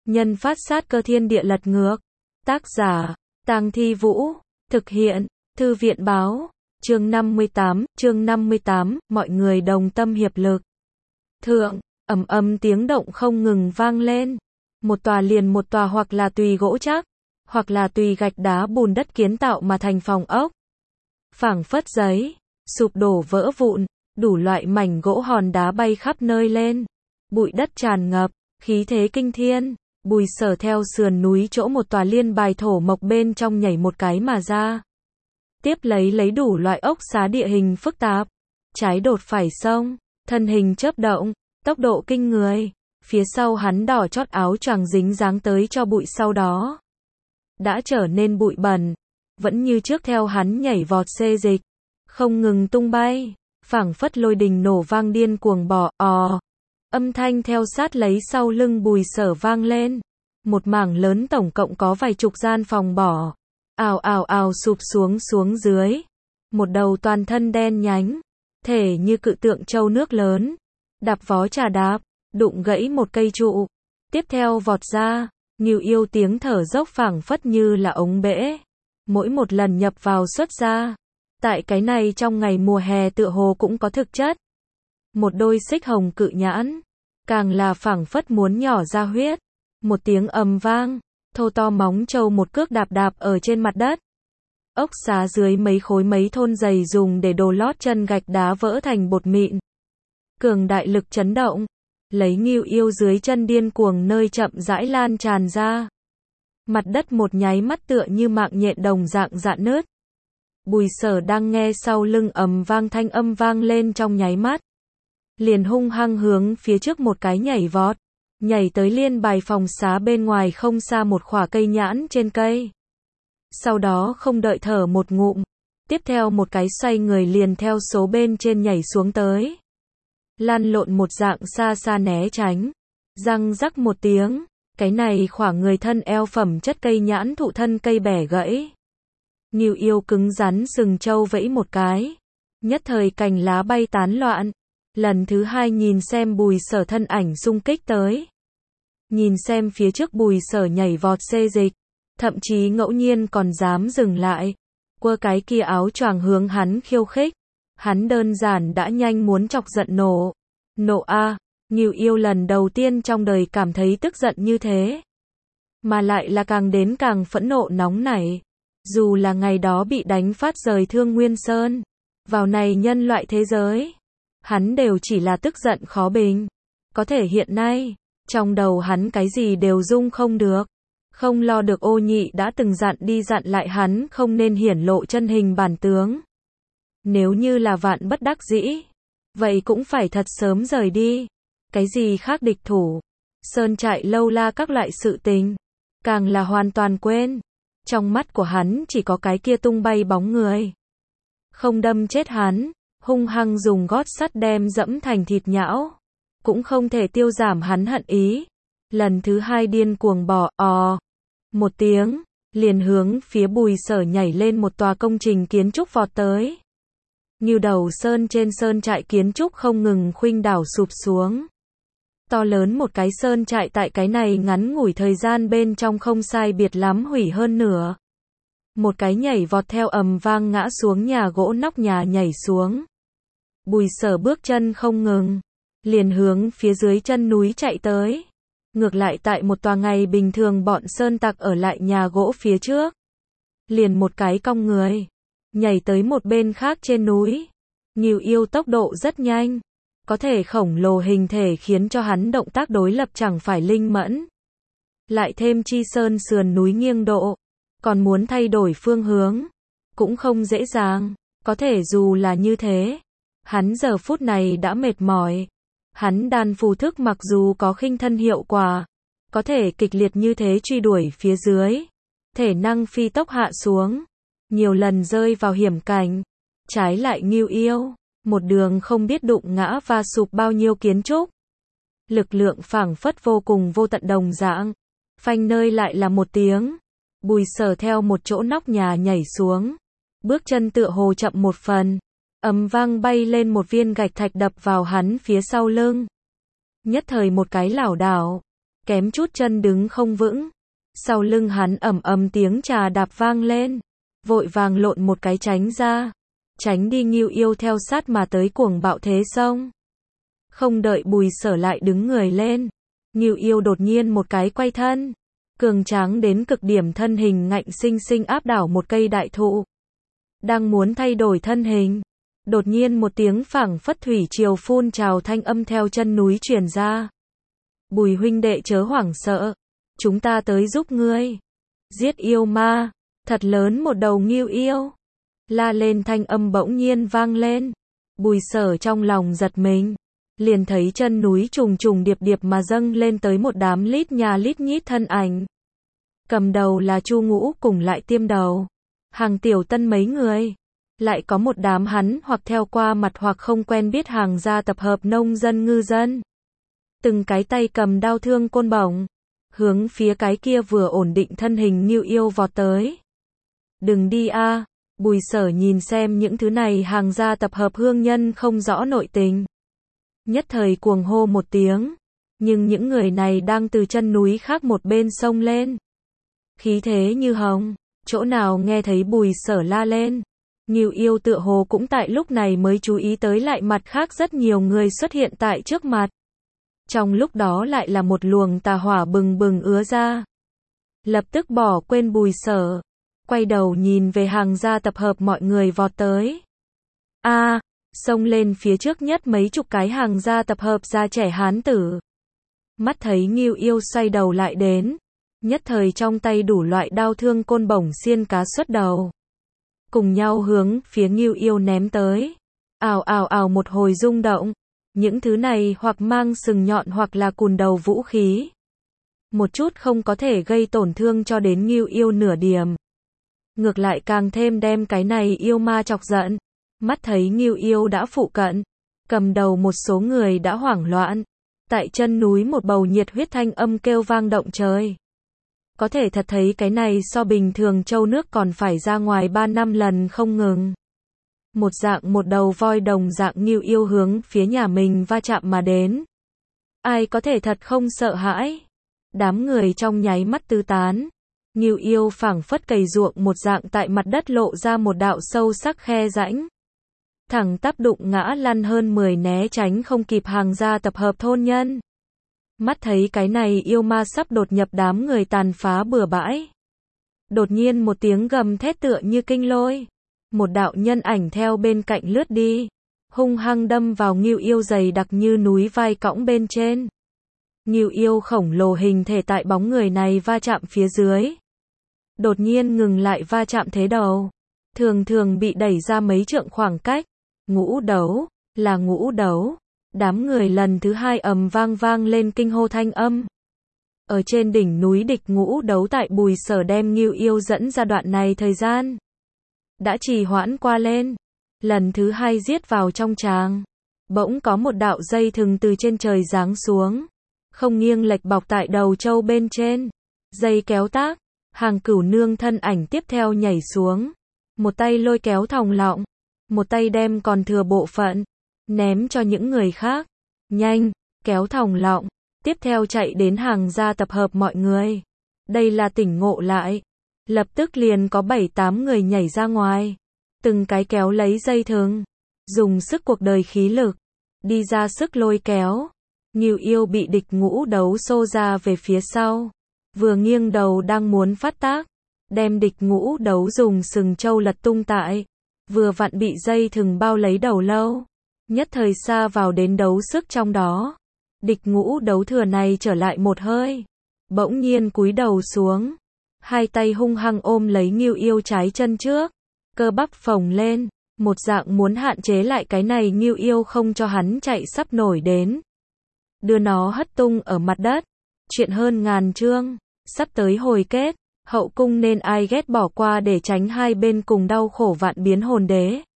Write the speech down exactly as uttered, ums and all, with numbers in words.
Nhân phát sát cơ thiên địa lật ngược. Tác giả, Tang Thi Vũ. Thực hiện, Thư viện báo. Chương năm mươi tám, chương năm mươi tám, mọi người đồng tâm hiệp lực. Thượng, ầm ầm tiếng động không ngừng vang lên. Một tòa liền một tòa hoặc là tùy gỗ chắc, hoặc là tùy gạch đá bùn đất kiến tạo mà thành phòng ốc. Phảng phất giấy, sụp đổ vỡ vụn, đủ loại mảnh gỗ hòn đá bay khắp nơi lên. Bụi đất tràn ngập, khí thế kinh thiên. Bùi Sở theo sườn núi chỗ một tòa liên bài thổ mộc bên trong nhảy một cái mà ra. Tiếp lấy lấy đủ loại ốc xá địa hình phức tạp. Trái đột phải sông, thân hình chớp động, tốc độ kinh người. Phía sau hắn đỏ chót áo choàng dính dáng tới cho bụi sau đó. Đã trở nên bụi bẩn, vẫn như trước theo hắn nhảy vọt xê dịch. Không ngừng tung bay, phảng phất lôi đình nổ vang điên cuồng bò, ò. Âm thanh theo sát lấy sau lưng Bùi Sở vang lên. Một mảng lớn tổng cộng có vài chục gian phòng bỏ. Ào ào ào sụp xuống xuống dưới. Một đầu toàn thân đen nhánh. Thể như cự tượng trâu nước lớn. Đạp vó trà đạp, đụng gãy một cây trụ. Tiếp theo vọt ra, Ngưu Yêu tiếng thở dốc phảng phất như là ống bể. Mỗi một lần nhập vào xuất ra. Tại cái này trong ngày mùa hè tựa hồ cũng có thực chất. Một đôi xích hồng cự nhãn, càng là phảng phất muốn nhỏ ra huyết. Một tiếng ầm vang, thô to móng trâu một cước đạp đạp ở trên mặt đất. Ốc xá dưới mấy khối mấy thôn dày dùng để đồ lót chân gạch đá vỡ thành bột mịn. Cường đại lực chấn động, lấy Ngưu Yêu dưới chân điên cuồng nơi chậm rãi lan tràn ra. Mặt đất một nháy mắt tựa như mạng nhện đồng dạng rạn nứt. Bùi Sở đang nghe sau lưng ầm vang thanh âm vang lên trong nháy mắt. Liền hung hăng hướng phía trước một cái nhảy vọt. Nhảy tới liên bài phòng xá bên ngoài không xa một khỏa cây nhãn trên cây. Sau đó không đợi thở một ngụm. Tiếp theo một cái xoay người liền theo số bên trên nhảy xuống tới. Lăn lộn một dạng xa xa né tránh. Răng rắc một tiếng. Cái này khỏa người thân eo phẩm chất cây nhãn thụ thân cây bẻ gãy. Ngưu Yêu cứng rắn sừng trâu vẫy một cái. Nhất thời cành lá bay tán loạn. Lần thứ hai nhìn xem Bùi Sở thân ảnh xung kích tới. Nhìn xem phía trước Bùi Sở nhảy vọt xê dịch. Thậm chí ngẫu nhiên còn dám dừng lại. Quơ cái kia áo choàng hướng hắn khiêu khích. Hắn đơn giản đã nhanh muốn chọc giận nổ. Nộ a, à, Ngưu Yêu lần đầu tiên trong đời cảm thấy tức giận như thế. Mà lại là càng đến càng phẫn nộ nóng nảy. Dù là ngày đó bị đánh phát rời Thương Nguyên Sơn. Vào này nhân loại thế giới. Hắn đều chỉ là tức giận khó bình. Có thể hiện nay, trong đầu hắn cái gì đều dung không được. Không lo được Ô Nhị đã từng dặn đi dặn lại hắn không nên hiển lộ chân hình bản tướng. Nếu như là vạn bất đắc dĩ, vậy cũng phải thật sớm rời đi. Cái gì khác địch thủ, sơn trại lâu la các loại sự tình, càng là hoàn toàn quên. Trong mắt của hắn chỉ có cái kia tung bay bóng người. Không đâm chết hắn, hung hăng dùng gót sắt đem dẫm thành thịt nhão. Cũng không thể tiêu giảm hắn hận ý. Lần thứ hai điên cuồng bò, ò. Một tiếng, liền hướng phía Bùi Sở nhảy lên một tòa công trình kiến trúc vọt tới. Như đầu sơn trên sơn trại kiến trúc không ngừng khuynh đảo sụp xuống. To lớn một cái sơn trại tại cái này ngắn ngủi thời gian bên trong không sai biệt lắm hủy hơn nửa. Một cái nhảy vọt theo ầm vang ngã xuống nhà gỗ nóc nhà nhảy xuống. Bùi Sở bước chân không ngừng, liền hướng phía dưới chân núi chạy tới. Ngược lại tại một tòa ngày bình thường bọn sơn tặc ở lại nhà gỗ phía trước. Liền một cái cong người, nhảy tới một bên khác trên núi. Ngưu Yêu tốc độ rất nhanh. Có thể khổng lồ hình thể khiến cho hắn động tác đối lập chẳng phải linh mẫn. Lại thêm chi sơn sườn núi nghiêng độ. Còn muốn thay đổi phương hướng. Cũng không dễ dàng. Có thể dù là như thế. Hắn giờ phút này đã mệt mỏi. Hắn đan phù thức mặc dù có khinh thân hiệu quả. Có thể kịch liệt như thế truy đuổi phía dưới. Thể năng phi tốc hạ xuống. Nhiều lần rơi vào hiểm cảnh. Trái lại Ngưu Yêu. Một đường không biết đụng ngã và sụp bao nhiêu kiến trúc. Lực lượng phảng phất vô cùng vô tận đồng dạng. Phanh nơi lại là một tiếng. Bùi Sở theo một chỗ nóc nhà nhảy xuống. Bước chân tựa hồ chậm một phần. Ầm vang bay lên một viên gạch thạch đập vào hắn phía sau lưng. Nhất thời một cái lảo đảo. kém chút chân đứng không vững. Sau lưng hắn ầm ầm tiếng trà đạp vang lên, vội vàng lộn một cái tránh ra, tránh đi Ngưu Yêu theo sát mà tới cuồng bạo thế xông. Không đợi Bùi Sở lại đứng người lên, Ngưu Yêu đột nhiên một cái quay thân, cường tráng đến cực điểm thân hình ngạnh sinh sinh áp đảo một cây đại thụ. Đang muốn thay đổi thân hình, đột nhiên một tiếng phảng phất thủy triều phun trào thanh âm theo chân núi truyền ra. Bùi huynh đệ chớ hoảng sợ, chúng ta tới giúp ngươi. Giết yêu ma, thật lớn một đầu Ngưu Yêu. La lên thanh âm bỗng nhiên vang lên. Bùi Sở trong lòng giật mình, liền thấy chân núi trùng trùng điệp điệp mà dâng lên tới một đám lít nhà lít nhít thân ảnh. Cầm đầu là Chu Ngũ cùng lại tiêm đầu, Hàng Tiểu Tân mấy người. Lại có một đám hắn hoặc theo qua mặt hoặc không quen biết hàng gia tập hợp nông dân ngư dân. Từng cái tay cầm đao thương côn bổng, hướng phía cái kia vừa ổn định thân hình Ngưu Yêu vọt tới. Đừng đi a. Bùi Sở nhìn xem những thứ này hàng gia tập hợp hương nhân không rõ nội tình. Nhất thời cuồng hô một tiếng, nhưng những người này đang từ chân núi khác một bên sông lên. Khí thế như hồng, chỗ nào nghe thấy Bùi Sở la lên. Ngưu Yêu tựa hồ cũng tại lúc này mới chú ý tới lại mặt khác rất nhiều người xuất hiện tại trước mặt. Trong lúc đó lại là một luồng tà hỏa bừng bừng ứa ra. Lập tức bỏ quên Bùi Sở, quay đầu nhìn về hàng gia tập hợp mọi người vọt tới. A, à, xông lên phía trước nhất mấy chục cái hàng gia tập hợp gia trẻ hán tử. Mắt thấy Ngưu Yêu xoay đầu lại đến, nhất thời trong tay đủ loại đao thương côn bổng xiên cá xuất đầu, cùng nhau hướng phía Ngưu Yêu ném tới. Ào ào ào một hồi rung động, những thứ này hoặc mang sừng nhọn hoặc là cùn đầu vũ khí. Một chút không có thể gây tổn thương cho đến Ngưu Yêu nửa điểm. Ngược lại càng thêm đem cái này yêu ma chọc giận. Mắt thấy Ngưu Yêu đã phụ cận, cầm đầu một số người đã hoảng loạn. Tại chân núi một bầu nhiệt huyết thanh âm kêu vang động trời. Có thể thật thấy cái này so bình thường châu nước còn phải ra ngoài ba năm lần không ngừng. Một dạng một đầu voi đồng dạng Ngưu Yêu hướng phía nhà mình va chạm mà đến. Ai có thể thật không sợ hãi. Đám người trong nháy mắt tứ tán. Ngưu Yêu phảng phất cày ruộng một dạng tại mặt đất lộ ra một đạo sâu sắc khe rãnh. Thẳng tắp đụng ngã lăn hơn mười né tránh không kịp hàng gia tập hợp thôn nhân. Mắt thấy cái này yêu ma sắp đột nhập đám người tàn phá bừa bãi. Đột nhiên một tiếng gầm thét tựa như kinh lôi. Một đạo nhân ảnh theo bên cạnh lướt đi, hung hăng đâm vào Ngưu Yêu dày đặc như núi vai cõng bên trên. Ngưu Yêu khổng lồ hình thể tại bóng người này va chạm phía dưới. Đột nhiên ngừng lại va chạm thế đầu. Thường thường bị đẩy ra mấy trượng khoảng cách. Ngũ đấu, là ngũ đấu. Đám người lần thứ hai ầm vang vang lên kinh hô thanh âm. Ở trên đỉnh núi địch ngũ đấu tại Bùi Sở đem Ngưu Yêu dẫn ra đoạn này thời gian. Đã trì hoãn qua lên. Lần thứ hai giết vào trong tràng. Bỗng có một đạo dây thừng từ trên trời giáng xuống. Không nghiêng lệch bọc tại đầu trâu bên trên. Dây kéo tác. Hàng Cửu Nương thân ảnh tiếp theo nhảy xuống. Một tay lôi kéo thòng lọng. Một tay đem còn thừa bộ phận. Ném cho những người khác. Nhanh, kéo thòng lọng. Tiếp theo chạy đến hàng gia tập hợp mọi người. Đây là tỉnh ngộ lại. Lập tức liền có bảy tám người nhảy ra ngoài. Từng cái kéo lấy dây thừng. Dùng sức cuộc đời khí lực. Đi ra sức lôi kéo. Ngưu Yêu bị địch ngũ đấu xô ra về phía sau. Vừa nghiêng đầu đang muốn phát tác. Đem địch ngũ đấu dùng sừng trâu lật tung tại. Vừa vặn bị dây thừng bao lấy đầu lâu. Nhất thời xa vào đến đấu sức trong đó. Địch ngũ đấu thừa này trở lại một hơi. Bỗng nhiên cúi đầu xuống. Hai tay hung hăng ôm lấy Ngưu Yêu trái chân trước. Cơ bắp phồng lên. Một dạng muốn hạn chế lại cái này Ngưu Yêu không cho hắn chạy sắp nổi đến. Đưa nó hất tung ở mặt đất. Chuyện hơn ngàn chương. Sắp tới hồi kết. Hậu cung nên ai ghét bỏ qua để tránh hai bên cùng đau khổ vạn biến hồn đế.